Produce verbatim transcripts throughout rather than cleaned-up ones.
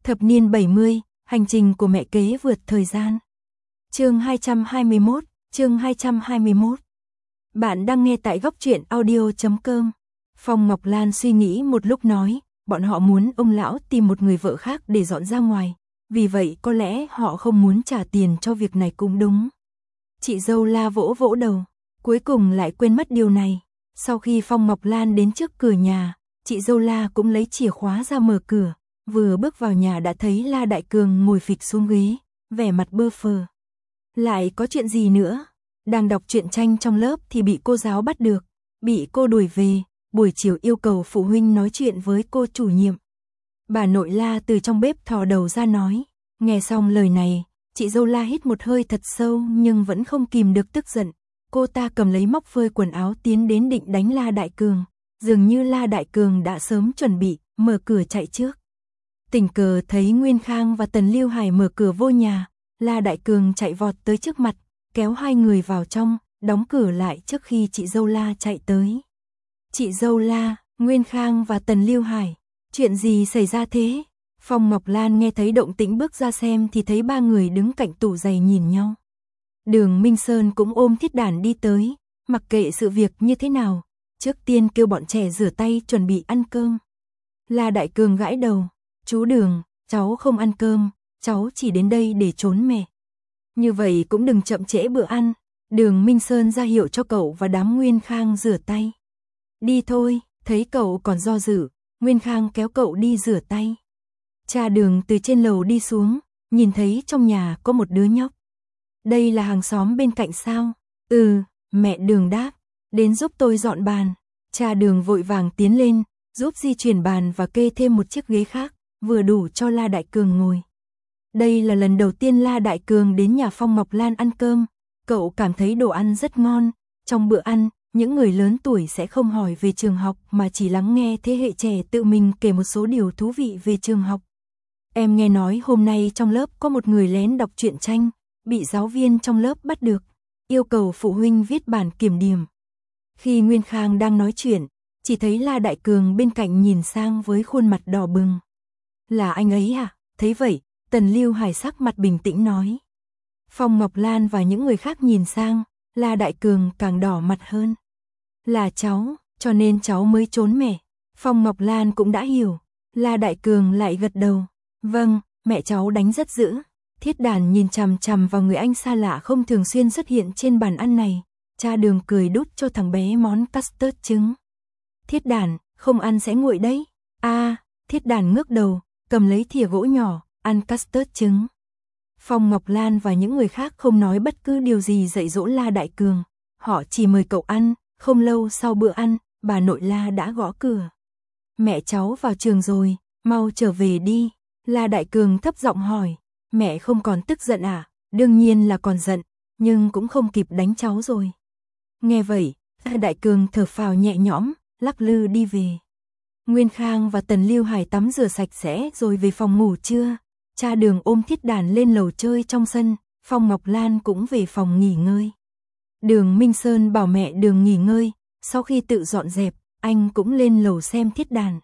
Thập niên bảy mươi, hành trình của mẹ kế vượt thời gian. Chương hai trăm hai mươi mốt, chương hai trăm hai mươi mốt. Bạn đang nghe tại góc truyện audio chấm com. Phong Ngọc Lan suy nghĩ một lúc nói, bọn họ muốn ông lão tìm một người vợ khác để dọn ra ngoài, vì vậy có lẽ họ không muốn trả tiền cho việc này cũng đúng. Chị dâu La vỗ vỗ đầu, cuối cùng lại quên mất điều này. Sau khi Phong Ngọc Lan đến trước cửa nhà, chị dâu La cũng lấy chìa khóa ra mở cửa, vừa bước vào nhà đã thấy La Đại Cường ngồi phịch xuống ghế, vẻ mặt bơ phờ. Lại có chuyện gì nữa? Đang đọc truyện tranh trong lớp thì bị cô giáo bắt được, bị cô đuổi về, buổi chiều yêu cầu phụ huynh nói chuyện với cô chủ nhiệm. Bà nội La từ trong bếp thò đầu ra nói, nghe xong lời này, chị dâu La hít một hơi thật sâu nhưng vẫn không kìm được tức giận. Cô ta cầm lấy móc phơi quần áo tiến đến định đánh La Đại Cường, dường như La Đại Cường đã sớm chuẩn bị, mở cửa chạy trước. Tình cờ thấy Nguyên Khang và Tần Lưu Hải mở cửa vô nhà, La Đại Cường chạy vọt tới trước mặt, kéo hai người vào trong, đóng cửa lại trước khi chị dâu La chạy tới. Chị dâu La, Nguyên Khang và Tần Lưu Hải, chuyện gì xảy ra thế? Phong Ngọc Lan nghe thấy động tĩnh bước ra xem thì thấy ba người đứng cạnh tủ giày nhìn nhau. Đường Minh Sơn cũng ôm Thiết Đản đi tới, mặc kệ sự việc như thế nào, trước tiên kêu bọn trẻ rửa tay chuẩn bị ăn cơm. La Đại Cường gãi đầu, chú Đường, cháu không ăn cơm, cháu chỉ đến đây để trốn mẹ. Như vậy cũng đừng chậm trễ bữa ăn. Đường Minh Sơn ra hiệu cho cậu và đám Nguyên Khang rửa tay. Đi thôi, thấy cậu còn do dự, Nguyên Khang kéo cậu đi rửa tay. Cha Đường từ trên lầu đi xuống, nhìn thấy trong nhà có một đứa nhóc. Đây là hàng xóm bên cạnh sao? Ừ, mẹ Đường đáp, đến giúp tôi dọn bàn. Cha Đường vội vàng tiến lên, giúp di chuyển bàn và kê thêm một chiếc ghế khác, vừa đủ cho La Đại Cường ngồi. Đây là lần đầu tiên La Đại Cường đến nhà Phong Ngọc Lan ăn cơm, cậu cảm thấy đồ ăn rất ngon. Trong bữa ăn, những người lớn tuổi sẽ không hỏi về trường học mà chỉ lắng nghe thế hệ trẻ tự mình kể một số điều thú vị về trường học. Em nghe nói hôm nay trong lớp có một người lén đọc truyện tranh, bị giáo viên trong lớp bắt được, yêu cầu phụ huynh viết bản kiểm điểm. Khi Nguyên Khang đang nói chuyện, chỉ thấy La Đại Cường bên cạnh nhìn sang với khuôn mặt đỏ bừng. Là anh ấy à? Thấy vậy, Tần Lưu Hải sắc mặt bình tĩnh nói. Phong Ngọc Lan và những người khác nhìn sang, La Đại Cường càng đỏ mặt hơn. Là cháu, cho nên cháu mới trốn mẹ. Phong Ngọc Lan cũng đã hiểu. La Đại Cường lại gật đầu. Vâng, mẹ cháu đánh rất dữ. Thiết Đản nhìn chằm chằm vào người anh xa lạ không thường xuyên xuất hiện trên bàn ăn này. Cha Đường cười đút cho thằng bé món custard trứng. Thiết Đản, không ăn sẽ nguội đấy. A, à, Thiết Đản ngước đầu, cầm lấy thìa gỗ nhỏ, ăn custard trứng. Phong Ngọc Lan và những người khác không nói bất cứ điều gì dạy dỗ La Đại Cường. Họ chỉ mời cậu ăn. Không lâu sau bữa ăn, bà nội La đã gõ cửa. Mẹ cháu vào trường rồi, mau trở về đi. La Đại Cường thấp giọng hỏi. Mẹ không còn tức giận à? Đương nhiên là còn giận, nhưng cũng không kịp đánh cháu rồi. Nghe vậy, La Đại Cường thở phào nhẹ nhõm, lắc lư đi về. Nguyên Khang và Tần Lưu Hải tắm rửa sạch sẽ rồi về phòng ngủ trưa. Cha Đường ôm Thiết Đản lên lầu chơi trong sân, Phong Ngọc Lan cũng về phòng nghỉ ngơi. Đường Minh Sơn bảo mẹ Đường nghỉ ngơi, sau khi tự dọn dẹp, anh cũng lên lầu xem Thiết Đản.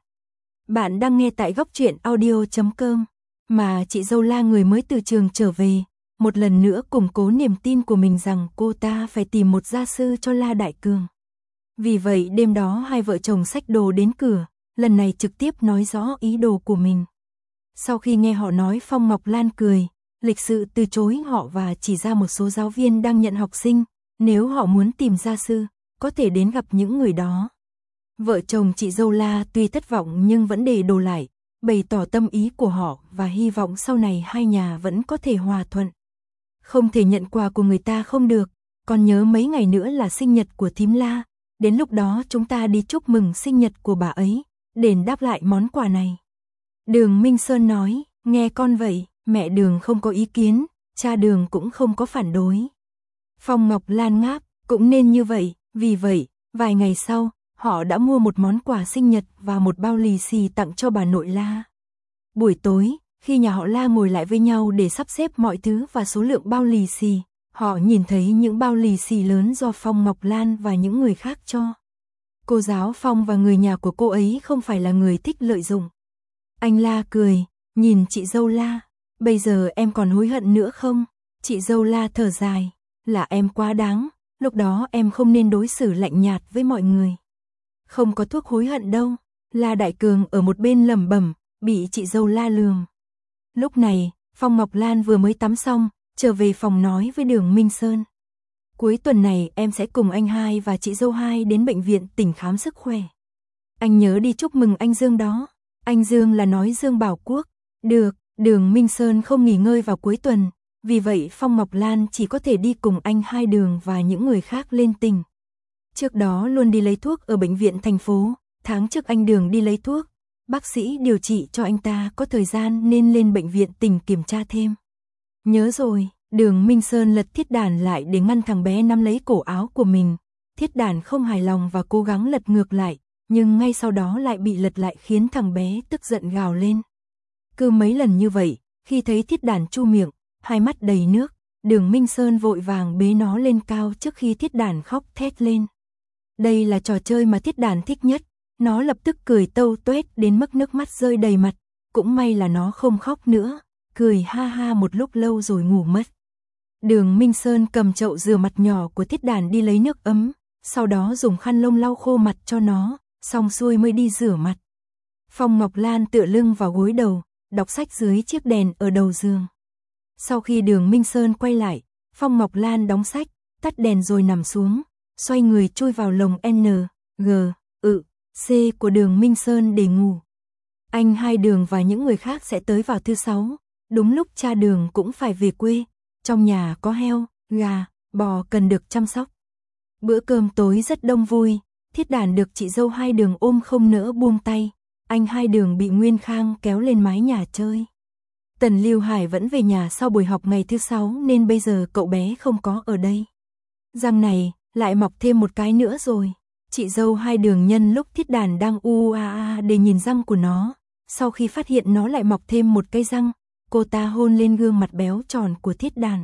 Bạn đang nghe tại góc truyện audio chấm com. Mà chị dâu La người mới từ trường trở về, một lần nữa củng cố niềm tin của mình rằng cô ta phải tìm một gia sư cho La Đại Cường. Vì vậy đêm đó hai vợ chồng xách đồ đến cửa, lần này trực tiếp nói rõ ý đồ của mình. Sau khi nghe họ nói, Phong Ngọc Lan cười, lịch sự từ chối họ và chỉ ra một số giáo viên đang nhận học sinh, nếu họ muốn tìm gia sư, có thể đến gặp những người đó. Vợ chồng chị dâu La tuy thất vọng nhưng vẫn để đồ lại, bày tỏ tâm ý của họ và hy vọng sau này hai nhà vẫn có thể hòa thuận. Không thể nhận quà của người ta không được, còn nhớ mấy ngày nữa là sinh nhật của thím La, đến lúc đó chúng ta đi chúc mừng sinh nhật của bà ấy, đền đáp lại món quà này. Đường Minh Sơn nói, nghe con vậy, mẹ Đường không có ý kiến, cha Đường cũng không có phản đối. Phong Ngọc Lan ngáp, cũng nên như vậy, vì vậy, vài ngày sau, họ đã mua một món quà sinh nhật và một bao lì xì tặng cho bà nội La. Buổi tối, khi nhà họ La ngồi lại với nhau để sắp xếp mọi thứ và số lượng bao lì xì, họ nhìn thấy những bao lì xì lớn do Phong Ngọc Lan và những người khác cho. Cô giáo Phong và người nhà của cô ấy không phải là người thích lợi dụng. Anh La cười, nhìn chị dâu La, bây giờ em còn hối hận nữa không? Chị dâu La thở dài, là em quá đáng, lúc đó em không nên đối xử lạnh nhạt với mọi người. Không có thuốc hối hận đâu, La Đại Cường ở một bên lẩm bẩm, bị chị dâu La lườm. Lúc này, Phong Ngọc Lan vừa mới tắm xong, trở về phòng nói với Đường Minh Sơn. Cuối tuần này em sẽ cùng anh hai và chị dâu hai đến bệnh viện tỉnh khám sức khỏe. Anh nhớ đi chúc mừng anh Dương đó. Anh Dương là nói Dương Bảo Quốc. Được, Đường Minh Sơn không nghỉ ngơi vào cuối tuần, vì vậy Phong Ngọc Lan chỉ có thể đi cùng anh hai Đường và những người khác lên tỉnh. Trước đó luôn đi lấy thuốc ở bệnh viện thành phố, tháng trước anh Đường đi lấy thuốc, bác sĩ điều trị cho anh ta có thời gian nên lên bệnh viện tỉnh kiểm tra thêm. Nhớ rồi, Đường Minh Sơn lật Thiết Đản lại để ngăn thằng bé nắm lấy cổ áo của mình. Thiết Đản không hài lòng và cố gắng lật ngược lại, nhưng ngay sau đó lại bị lật lại khiến thằng bé tức giận gào lên. Cứ mấy lần như vậy, khi thấy Thiết Đản chu miệng, hai mắt đầy nước, Đường Minh Sơn vội vàng bế nó lên cao trước khi Thiết Đản khóc thét lên. Đây là trò chơi mà Thiết Đản thích nhất, nó lập tức cười tâu tuét đến mức nước mắt rơi đầy mặt, cũng may là nó không khóc nữa, cười ha ha một lúc lâu rồi ngủ mất. Đường Minh Sơn cầm chậu rửa mặt nhỏ của Thiết Đản đi lấy nước ấm, sau đó dùng khăn lông lau khô mặt cho nó, xong xuôi mới đi rửa mặt. Phong Ngọc Lan tựa lưng vào gối đầu, đọc sách dưới chiếc đèn ở đầu giường. Sau khi Đường Minh Sơn quay lại, Phong Ngọc Lan đóng sách, tắt đèn rồi nằm xuống, xoay người chui vào lồng N, G, ự, C của Đường Minh Sơn để ngủ. Anh hai Đường và những người khác sẽ tới vào thứ sáu, đúng lúc cha Đường cũng phải về quê, trong nhà có heo, gà, bò cần được chăm sóc. Bữa cơm tối rất đông vui, Thiết Đản được chị dâu hai Đường ôm không nỡ buông tay, anh hai Đường bị Nguyên Khang kéo lên mái nhà chơi. Tần Lưu Hải vẫn về nhà sau buổi học ngày thứ sáu nên bây giờ cậu bé không có ở đây. Răng này lại mọc thêm một cái nữa rồi. Chị dâu hai Đường nhân lúc Thiết Đản đang u a a để nhìn răng của nó, sau khi phát hiện nó lại mọc thêm một cây răng, cô ta hôn lên gương mặt béo tròn của Thiết Đản.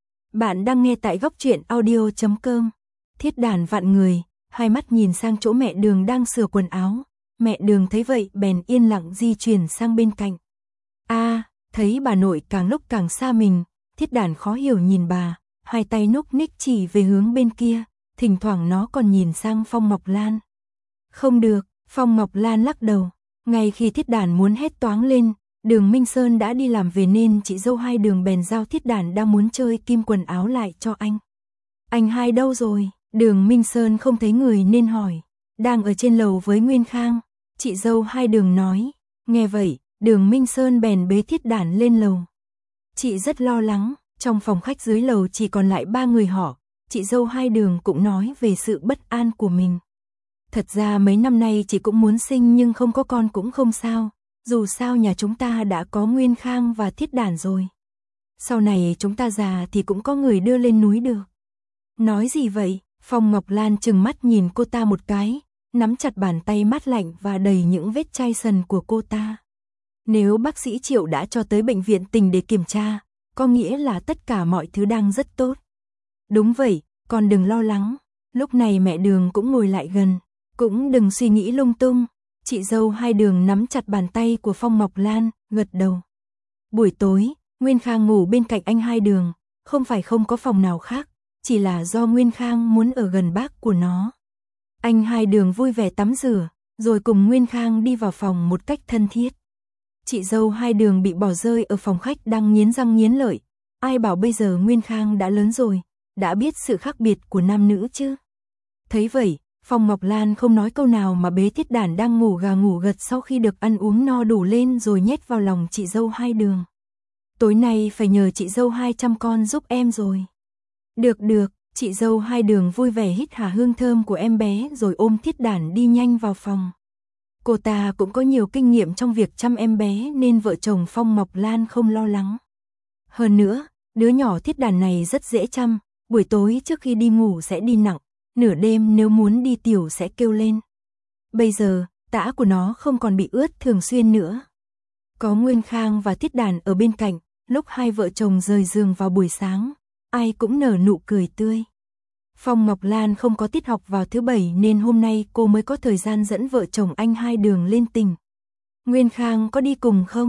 Bạn đang nghe tại góc truyện audio chấm com. Thiết Đản vặn người, hai mắt nhìn sang chỗ mẹ Đường đang sửa quần áo. Mẹ Đường thấy vậy bèn yên lặng di chuyển sang bên cạnh. A, à, thấy bà nội càng lúc càng xa mình, Thiết Đản khó hiểu nhìn bà, hai tay núc ních chỉ về hướng bên kia, thỉnh thoảng nó còn nhìn sang Phong Ngọc Lan. Không được, Phong Ngọc Lan lắc đầu, ngay khi Thiết Đản muốn hét toáng lên, Đường Minh Sơn đã đi làm về nên chị dâu hai Đường bèn giao Thiết Đản đang muốn chơi kim quần áo lại cho anh. Anh hai đâu rồi? Đường Minh Sơn không thấy người nên hỏi. Đang ở trên lầu với Nguyên Khang, chị dâu hai Đường nói. Nghe vậy, Đường Minh Sơn bèn bế Thiết Đản lên lầu. Chị rất lo lắng, trong phòng khách dưới lầu chỉ còn lại ba người họ, chị dâu hai Đường cũng nói về sự bất an của mình. Thật ra mấy năm nay chị cũng muốn sinh nhưng không có con cũng không sao, dù sao nhà chúng ta đã có Nguyên Khang và Thiết Đản rồi. Sau này chúng ta già thì cũng có người đưa lên núi được. Nói gì vậy? Phong Ngọc Lan trừng mắt nhìn cô ta một cái, nắm chặt bàn tay mát lạnh và đầy những vết chai sần của cô ta. Nếu bác sĩ Triệu đã cho tới bệnh viện tỉnh để kiểm tra, có nghĩa là tất cả mọi thứ đang rất tốt. Đúng vậy, con đừng lo lắng. Lúc này mẹ Đường cũng ngồi lại gần, cũng đừng suy nghĩ lung tung. Chị dâu hai Đường nắm chặt bàn tay của Phong Ngọc Lan, gật đầu. Buổi tối, Nguyên Khang ngủ bên cạnh anh hai Đường, không phải không có phòng nào khác, chỉ là do Nguyên Khang muốn ở gần bác của nó. Anh hai Đường vui vẻ tắm rửa, rồi cùng Nguyên Khang đi vào phòng một cách thân thiết. Chị dâu hai Đường bị bỏ rơi ở phòng khách đang nghiến răng nghiến lợi. Ai bảo bây giờ Nguyên Khang đã lớn rồi, đã biết sự khác biệt của nam nữ chứ. Thấy vậy, Phong Ngọc Lan không nói câu nào mà bế Thiết Đản đang ngủ gà ngủ gật sau khi được ăn uống no đủ lên rồi nhét vào lòng chị dâu hai Đường. Tối nay phải nhờ chị dâu hai chăm con giúp em rồi. Được được, chị dâu hai Đường vui vẻ hít hà hương thơm của em bé rồi ôm Thiết Đản đi nhanh vào phòng. Cô ta cũng có nhiều kinh nghiệm trong việc chăm em bé nên vợ chồng Phong Ngọc Lan không lo lắng. Hơn nữa, đứa nhỏ Thiết Đản này rất dễ chăm, buổi tối trước khi đi ngủ sẽ đi nặng, nửa đêm nếu muốn đi tiểu sẽ kêu lên. Bây giờ, tã của nó không còn bị ướt thường xuyên nữa. Có Nguyên Khang và Thiết Đản ở bên cạnh, lúc hai vợ chồng rời giường vào buổi sáng, ai cũng nở nụ cười tươi. Phong Ngọc Lan không có tiết học vào thứ bảy nên hôm nay cô mới có thời gian dẫn vợ chồng anh hai Đường lên tỉnh. Nguyên Khang có đi cùng không?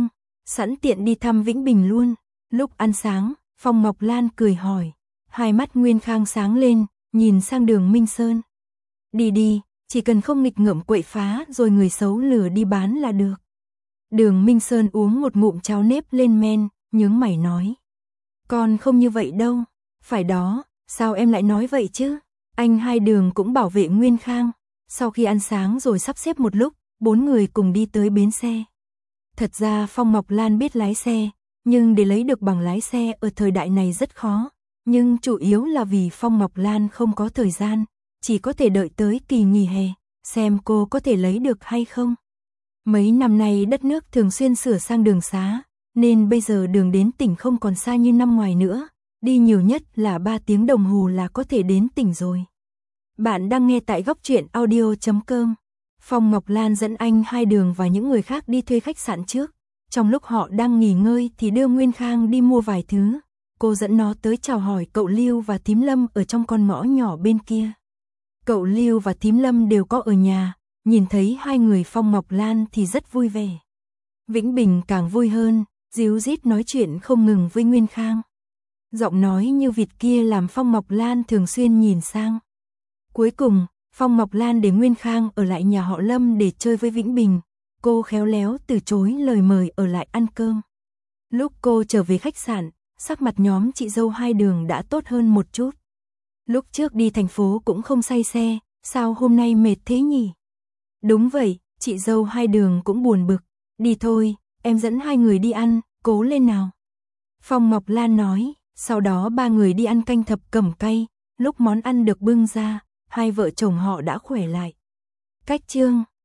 sẵn tiện đi thăm Vĩnh Bình luôn. Lúc ăn sáng, Phong Ngọc Lan cười hỏi, hai mắt Nguyên Khang sáng lên, nhìn sang Đường Minh Sơn. Đi đi, chỉ cần không nghịch ngợm quậy phá rồi người xấu lừa đi bán là được. Đường Minh Sơn uống một ngụm cháo nếp lên men, nhướng mày nói. Con không như vậy đâu. Phải đó, sao em lại nói vậy chứ? Anh hai Đường cũng bảo vệ Nguyên Khang. Sau khi ăn sáng rồi sắp xếp một lúc, bốn người cùng đi tới bến xe. Thật ra Phong Ngọc Lan biết lái xe, nhưng để lấy được bằng lái xe ở thời đại này rất khó. Nhưng chủ yếu là vì Phong Ngọc Lan không có thời gian, chỉ có thể đợi tới kỳ nghỉ hè, xem cô có thể lấy được hay không. Mấy năm nay đất nước thường xuyên sửa sang đường xá, nên bây giờ đường đến tỉnh không còn xa như năm ngoài nữa, đi nhiều nhất là ba tiếng đồng hồ là có thể đến tỉnh rồi. Bạn đang nghe tại góc truyện audio chấm com. Phong Ngọc Lan dẫn anh hai Đường và những người khác đi thuê khách sạn trước. Trong lúc họ đang nghỉ ngơi thì đưa Nguyên Khang đi mua vài thứ. Cô dẫn nó tới chào hỏi cậu Lưu và Thím Lâm ở trong con ngõ nhỏ bên kia. Cậu Lưu và Thím Lâm đều có ở nhà, nhìn thấy hai người Phong Ngọc Lan thì rất vui vẻ. Vĩnh Bình càng vui hơn, díu dít nói chuyện không ngừng với Nguyên Khang. Giọng nói như vịt kia làm Phong Ngọc Lan thường xuyên nhìn sang. Cuối cùng, Phong Ngọc Lan để Nguyên Khang ở lại nhà họ Lâm để chơi với Vĩnh Bình. Cô khéo léo từ chối lời mời ở lại ăn cơm. Lúc cô trở về khách sạn, sắc mặt nhóm chị dâu hai Đường đã tốt hơn một chút. Lúc trước đi thành phố cũng không say xe, sao hôm nay mệt thế nhỉ? Đúng vậy, chị dâu hai Đường cũng buồn bực. Đi thôi, em dẫn hai người đi ăn, cố lên nào. Phong Ngọc Lan nói, sau đó ba người đi ăn canh thập cẩm cay. Lúc món ăn được bưng ra, hai vợ chồng họ đã khỏe lại. Cách chương